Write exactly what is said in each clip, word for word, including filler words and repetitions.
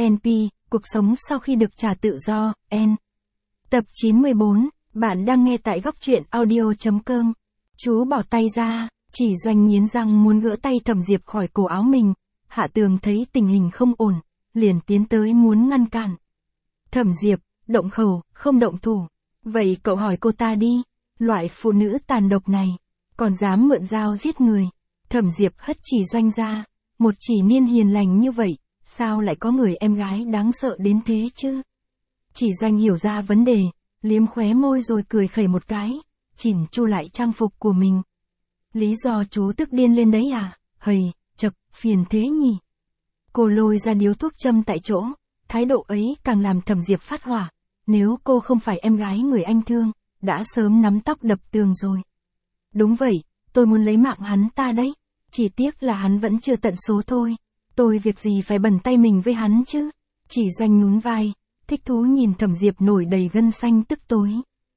en pê, cuộc sống sau khi được trả tự do, N. Tập chín mươi bốn, bạn đang nghe tại góc truyện audio chấm com. Chú bỏ tay ra, Chỉ Doanh nghiến răng muốn gỡ tay Thẩm Diệp khỏi cổ áo mình. Hạ Tường thấy tình hình không ổn, liền tiến tới muốn ngăn cản. Thẩm Diệp, động khẩu, không động thủ. Vậy cậu hỏi cô ta đi, loại phụ nữ tàn độc này, còn dám mượn dao giết người. Thẩm Diệp hất Chỉ Doanh ra, một Chỉ Niên hiền lành như vậy, sao lại có người em gái đáng sợ đến thế chứ? Chỉ Doanh hiểu ra vấn đề, liếm khóe môi rồi cười khẩy một cái, chỉnh chu lại trang phục của mình. Lý do chú tức điên lên đấy à? Hầy, chậc, phiền thế nhỉ? Cô lôi ra điếu thuốc châm tại chỗ, thái độ ấy càng làm Thẩm Diệp phát hỏa. Nếu cô không phải em gái người anh thương, đã sớm nắm tóc đập tường rồi. Đúng vậy, tôi muốn lấy mạng hắn ta đấy. Chỉ tiếc là hắn vẫn chưa tận số thôi. Tôi việc gì phải bẩn tay mình với hắn chứ? Chỉ Doanh nhún vai, thích thú nhìn Thẩm Diệp nổi đầy gân xanh tức tối.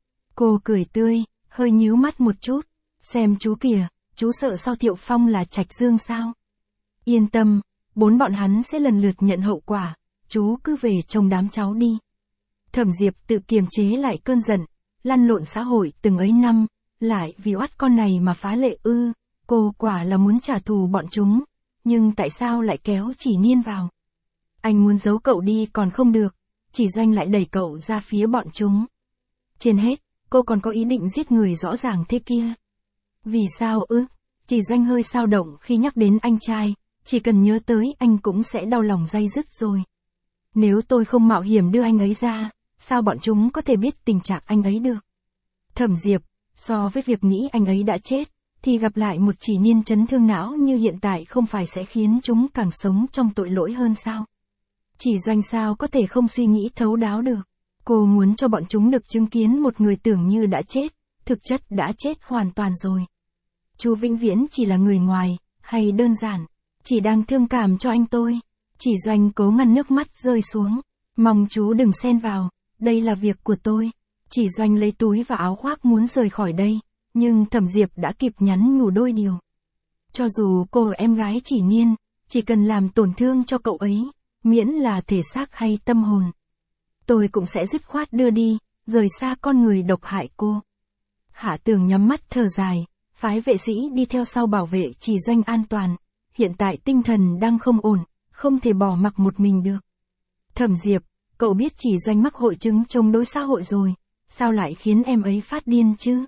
Cô cười tươi, hơi nhíu mắt một chút. Xem chú kìa, chú sợ sao Thiệu Phong là Trạch Dương sao? Yên tâm, bốn bọn hắn sẽ lần lượt nhận hậu quả. Chú cứ về trông đám cháu đi. Thẩm Diệp tự kiềm chế lại cơn giận, lăn lộn xã hội từng ấy năm, lại vì oát con này mà phá lệ ư? Cô quả là muốn trả thù bọn chúng, nhưng tại sao lại kéo Chỉ Niên vào? Anh muốn giấu cậu đi còn không được, Chỉ Doanh lại đẩy cậu ra phía bọn chúng. Trên hết, cô còn có ý định giết người rõ ràng thế kia. Vì sao ư? Chỉ Doanh hơi xao động khi nhắc đến anh trai, chỉ cần nhớ tới anh cũng sẽ đau lòng day dứt rồi. Nếu tôi không mạo hiểm đưa anh ấy ra, sao bọn chúng có thể biết tình trạng anh ấy được? Thẩm Diệp, so với việc nghĩ anh ấy đã chết, thì gặp lại một Chỉ Niên chấn thương não như hiện tại không phải sẽ khiến chúng càng sống trong tội lỗi hơn sao? Chỉ Doanh sao có thể không suy nghĩ thấu đáo được? Cô muốn cho bọn chúng được chứng kiến một người tưởng như đã chết, thực chất đã chết hoàn toàn rồi. Chú vĩnh viễn chỉ là người ngoài, hay đơn giản, chỉ đang thương cảm cho anh tôi. Chỉ Doanh cố ngăn nước mắt rơi xuống. Mong chú đừng xen vào, đây là việc của tôi. Chỉ Doanh lấy túi và áo khoác muốn rời khỏi đây, nhưng Thẩm Diệp đã kịp nhắn nhủ đôi điều. Cho dù cô là em gái Chỉ Niên, chỉ cần làm tổn thương cho cậu ấy, miễn là thể xác hay tâm hồn, tôi cũng sẽ dứt khoát đưa đi, rời xa con người độc hại cô. Hạ Tường nhắm mắt thở dài, phái vệ sĩ đi theo sau bảo vệ Chỉ Doanh an toàn. Hiện tại tinh thần đang không ổn, không thể bỏ mặc một mình được. Thẩm Diệp, cậu biết Chỉ Doanh mắc hội chứng chống đối xã hội rồi, sao lại khiến em ấy phát điên chứ?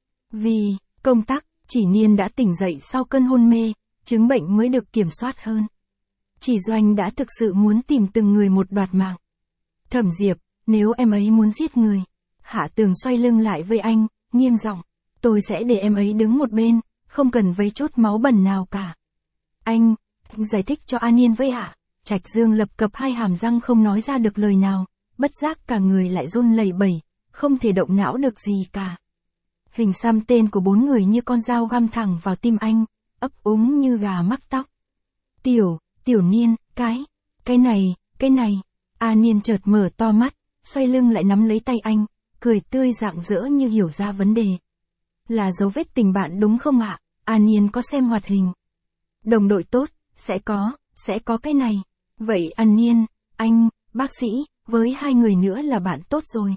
Vì công tác, Chỉ Niên đã tỉnh dậy sau cơn hôn mê, chứng bệnh mới được kiểm soát hơn. Chỉ Doanh đã thực sự muốn tìm từng người một đoạt mạng. Thẩm Diệp, nếu em ấy muốn giết người, Hạ Tường xoay lưng lại với anh, nghiêm giọng, tôi sẽ để em ấy đứng một bên, không cần vấy chốt máu bẩn nào cả. Anh, anh giải thích cho An Nhiên với Hạ. Trạch Dương lập cập hai hàm răng không nói ra được lời nào, bất giác cả người lại run lẩy bẩy, không thể động não được gì cả. Hình xăm tên của bốn người như con dao găm thẳng vào tim anh, ấp úng như gà mắc tóc. Tiểu, Tiểu Niên, cái, cái này, cái này. An Nhiên chợt mở to mắt, xoay lưng lại nắm lấy tay anh, cười tươi rạng rỡ như hiểu ra vấn đề. Là dấu vết tình bạn đúng không ạ? An Nhiên có xem hoạt hình. Đồng đội tốt, sẽ có, sẽ có cái này. Vậy An Nhiên, anh, bác sĩ, với hai người nữa là bạn tốt rồi.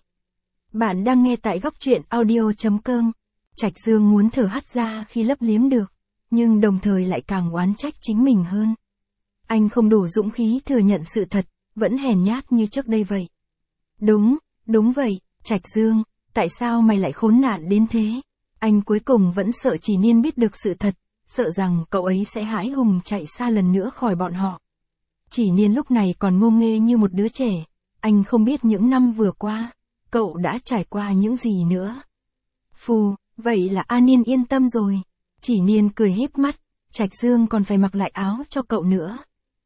Bạn đang nghe tại góc truyện audio chấm com. Trạch Dương muốn thở hắt ra khi lấp liếm được, nhưng đồng thời lại càng oán trách chính mình hơn. Anh không đủ dũng khí thừa nhận sự thật, vẫn hèn nhát như trước đây vậy. Đúng, đúng vậy, Trạch Dương, tại sao mày lại khốn nạn đến thế? Anh cuối cùng vẫn sợ Chỉ Niên biết được sự thật, sợ rằng cậu ấy sẽ hãi hùng chạy xa lần nữa khỏi bọn họ. Chỉ Niên lúc này còn ngô nghê như một đứa trẻ, anh không biết những năm vừa qua, cậu đã trải qua những gì nữa. Phù, vậy là An Nhiên yên tâm rồi. Chỉ Niên cười híp mắt, Trạch Dương còn phải mặc lại áo cho cậu nữa.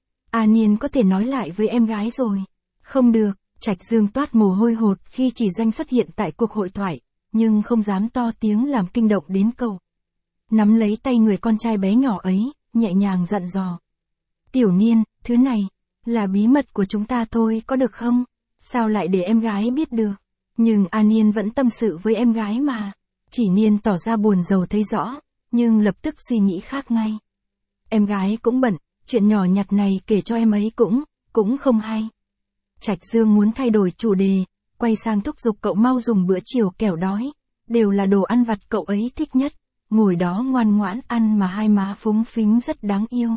An Nhiên có thể nói lại với em gái rồi. Không được, Trạch Dương toát mồ hôi hột khi Chỉ Doanh xuất hiện tại cuộc hội thoại, nhưng không dám to tiếng làm kinh động đến cậu. Nắm lấy tay người con trai bé nhỏ ấy, nhẹ nhàng dặn dò. Tiểu Niên, thứ này, là bí mật của chúng ta thôi có được không? Sao lại để em gái biết được? Nhưng An Nhiên vẫn tâm sự với em gái mà. Chỉ Niên tỏ ra buồn rầu thấy rõ, nhưng lập tức suy nghĩ khác ngay. Em gái cũng bận, chuyện nhỏ nhặt này kể cho em ấy cũng, cũng không hay. Trạch Dương muốn thay đổi chủ đề, quay sang thúc giục cậu mau dùng bữa chiều kẻo đói. Đều là đồ ăn vặt cậu ấy thích nhất, ngồi đó ngoan ngoãn ăn mà hai má phúng phính rất đáng yêu.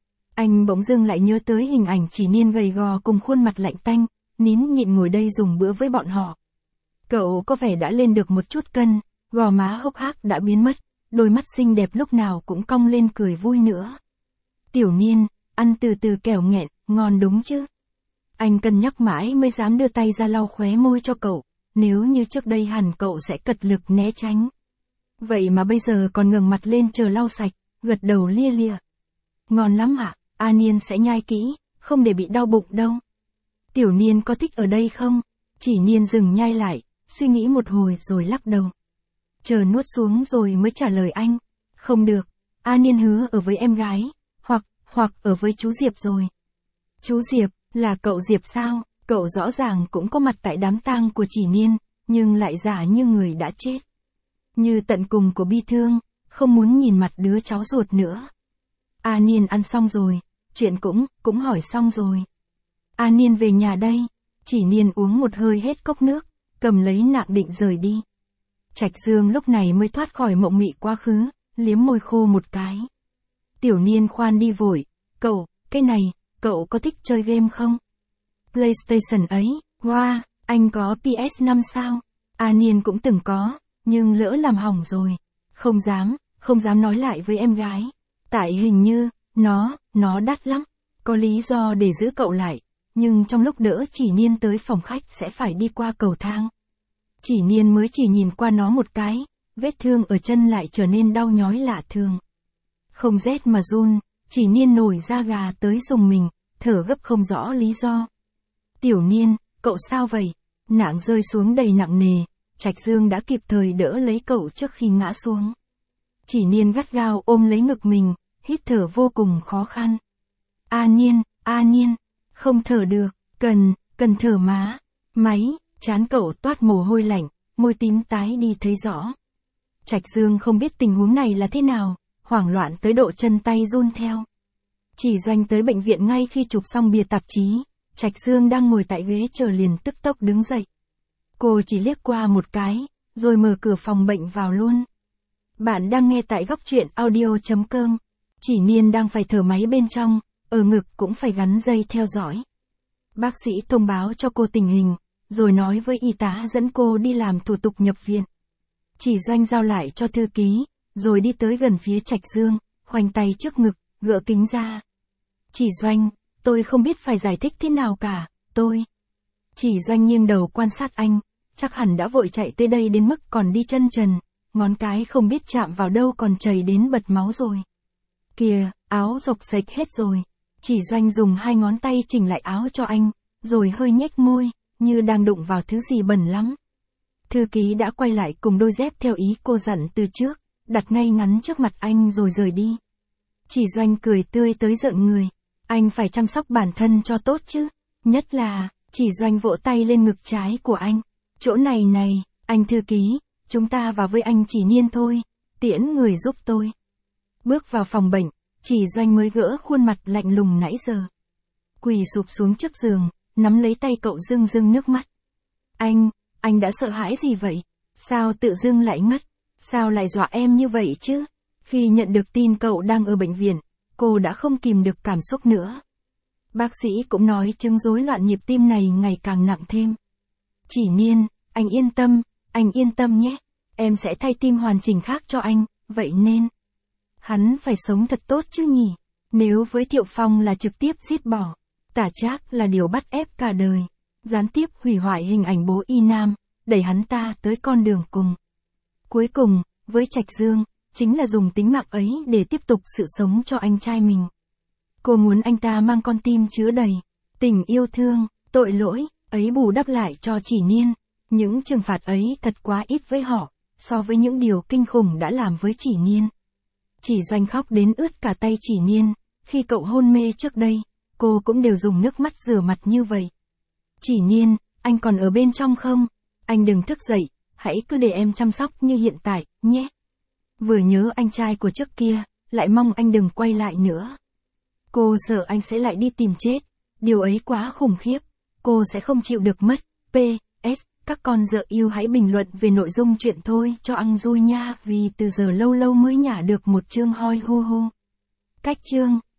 Anh bỗng dưng lại nhớ tới hình ảnh Chỉ Niên gầy gò cùng khuôn mặt lạnh tanh, nín nhịn ngồi đây dùng bữa với bọn họ. Cậu có vẻ đã lên được một chút cân, gò má hốc hác đã biến mất, đôi mắt xinh đẹp lúc nào cũng cong lên cười vui nữa. Tiểu Niên, ăn từ từ kẻo nghẹn, ngon đúng chứ? Anh cân nhắc mãi mới dám đưa tay ra lau khóe môi cho cậu, nếu như trước đây hẳn cậu sẽ cật lực né tránh. Vậy mà bây giờ còn ngẩng mặt lên chờ lau sạch, gật đầu lia lịa. Ngon lắm ạ, A Niên sẽ nhai kỹ, không để bị đau bụng đâu. Tiểu Niên có thích ở đây không? Chỉ Niên dừng nhai lại, suy nghĩ một hồi rồi lắc đầu. Chờ nuốt xuống rồi mới trả lời anh. Không được, A Niên hứa ở với em gái, hoặc, hoặc ở với chú Diệp rồi. Chú Diệp, là cậu Diệp sao? Cậu rõ ràng cũng có mặt tại đám tang của Chỉ Niên, nhưng lại giả như người đã chết. Như tận cùng của bi thương, không muốn nhìn mặt đứa cháu ruột nữa. A Niên ăn xong rồi, chuyện cũng, cũng hỏi xong rồi. A Niên về nhà đây. Chỉ Niên uống một hơi hết cốc nước, cầm lấy nạng định rời đi. Trạch Dương lúc này mới thoát khỏi mộng mị quá khứ, liếm môi khô một cái. Tiểu Niên khoan đi vội, cậu, cái này, cậu có thích chơi game không? PlayStation ấy, wow, anh có P S năm sao? A Niên cũng từng có, nhưng lỡ làm hỏng rồi. Không dám, không dám nói lại với em gái. Tại hình như, nó, nó đắt lắm. Có lý do để giữ cậu lại, nhưng trong lúc đỡ Chỉ Niên tới phòng khách sẽ phải đi qua cầu thang. Chỉ Niên mới chỉ nhìn qua nó một cái, vết thương ở chân lại trở nên đau nhói lạ thường. Không rét mà run, Chỉ Niên nổi da gà tới rùng mình, thở gấp không rõ lý do. Tiểu Niên, cậu sao vậy? Nạng rơi xuống đầy nặng nề, Trạch Dương đã kịp thời đỡ lấy cậu trước khi ngã xuống. Chỉ Niên gắt gao ôm lấy ngực mình, hít thở vô cùng khó khăn. A Niên, A Niên, không thở được, cần, cần thở má. Máy, trán cậu toát mồ hôi lạnh, môi tím tái đi thấy rõ. Trạch Dương không biết tình huống này là thế nào, hoảng loạn tới độ chân tay run theo. Chỉ Doanh tới bệnh viện ngay khi chụp xong bìa tạp chí, Trạch Dương đang ngồi tại ghế chờ liền tức tốc đứng dậy. Cô chỉ liếc qua một cái, rồi mở cửa phòng bệnh vào luôn. Bạn đang nghe tại góc truyện audio chấm com. Chỉ Niên đang phải thở máy bên trong, ở ngực cũng phải gắn dây theo dõi. Bác sĩ thông báo cho cô tình hình, rồi nói với y tá dẫn cô đi làm thủ tục nhập viện. Chỉ Doanh giao lại cho thư ký, rồi đi tới gần phía Trạch Dương, khoanh tay trước ngực, gỡ kính ra. Chỉ Doanh, tôi không biết phải giải thích thế nào cả, tôi. Chỉ Doanh nghiêng đầu quan sát anh, chắc hẳn đã vội chạy tới đây đến mức còn đi chân trần, ngón cái không biết chạm vào đâu còn chảy đến bật máu rồi. Kìa, áo rộc rạch hết rồi. Chỉ Doanh dùng hai ngón tay chỉnh lại áo cho anh, rồi hơi nhếch môi, như đang đụng vào thứ gì bẩn lắm. Thư ký đã quay lại cùng đôi dép theo ý cô dặn từ trước, đặt ngay ngắn trước mặt anh rồi rời đi. Chỉ Doanh cười tươi tới rợn người. Anh phải chăm sóc bản thân cho tốt chứ. Nhất là, Chỉ Doanh vỗ tay lên ngực trái của anh. Chỗ này này, anh thư ký, chúng ta vào với anh Chỉ Niên thôi, tiễn người giúp tôi. Bước vào phòng bệnh, Chỉ Doanh mới gỡ khuôn mặt lạnh lùng nãy giờ. Quỳ sụp xuống trước giường, nắm lấy tay cậu rưng rưng nước mắt. Anh, anh đã sợ hãi gì vậy? Sao tự dưng lại ngất? Sao lại dọa em như vậy chứ? Khi nhận được tin cậu đang ở bệnh viện, cô đã không kìm được cảm xúc nữa. Bác sĩ cũng nói chứng rối loạn nhịp tim này ngày càng nặng thêm. Chỉ Niên, anh yên tâm, anh yên tâm nhé. Em sẽ thay tim hoàn chỉnh khác cho anh, vậy nên hắn phải sống thật tốt chứ nhỉ? Nếu với Thiệu Phong là trực tiếp giết bỏ, Tả Trác là điều bắt ép cả đời, gián tiếp hủy hoại hình ảnh bố Y Nam, đẩy hắn ta tới con đường cùng. Cuối cùng, với Trạch Dương, chính là dùng tính mạng ấy để tiếp tục sự sống cho anh trai mình. Cô muốn anh ta mang con tim chứa đầy tình yêu thương, tội lỗi ấy bù đắp lại cho Chỉ Niên. Những trừng phạt ấy thật quá ít với họ, so với những điều kinh khủng đã làm với Chỉ Niên. Chỉ Doanh khóc đến ướt cả tay Chỉ Niên, khi cậu hôn mê trước đây, cô cũng đều dùng nước mắt rửa mặt như vậy. Chỉ Niên, anh còn ở bên trong không? Anh đừng thức dậy, hãy cứ để em chăm sóc như hiện tại, nhé. Vừa nhớ anh trai của trước kia, lại mong anh đừng quay lại nữa. Cô sợ anh sẽ lại đi tìm chết, điều ấy quá khủng khiếp. cô sẽ không chịu được mất. pê ét. Các con dợ yêu hãy bình luận về nội dung chuyện thôi cho ăn vui nha, vì từ giờ lâu lâu mới nhả được một chương hoi hu hu. Cách chương.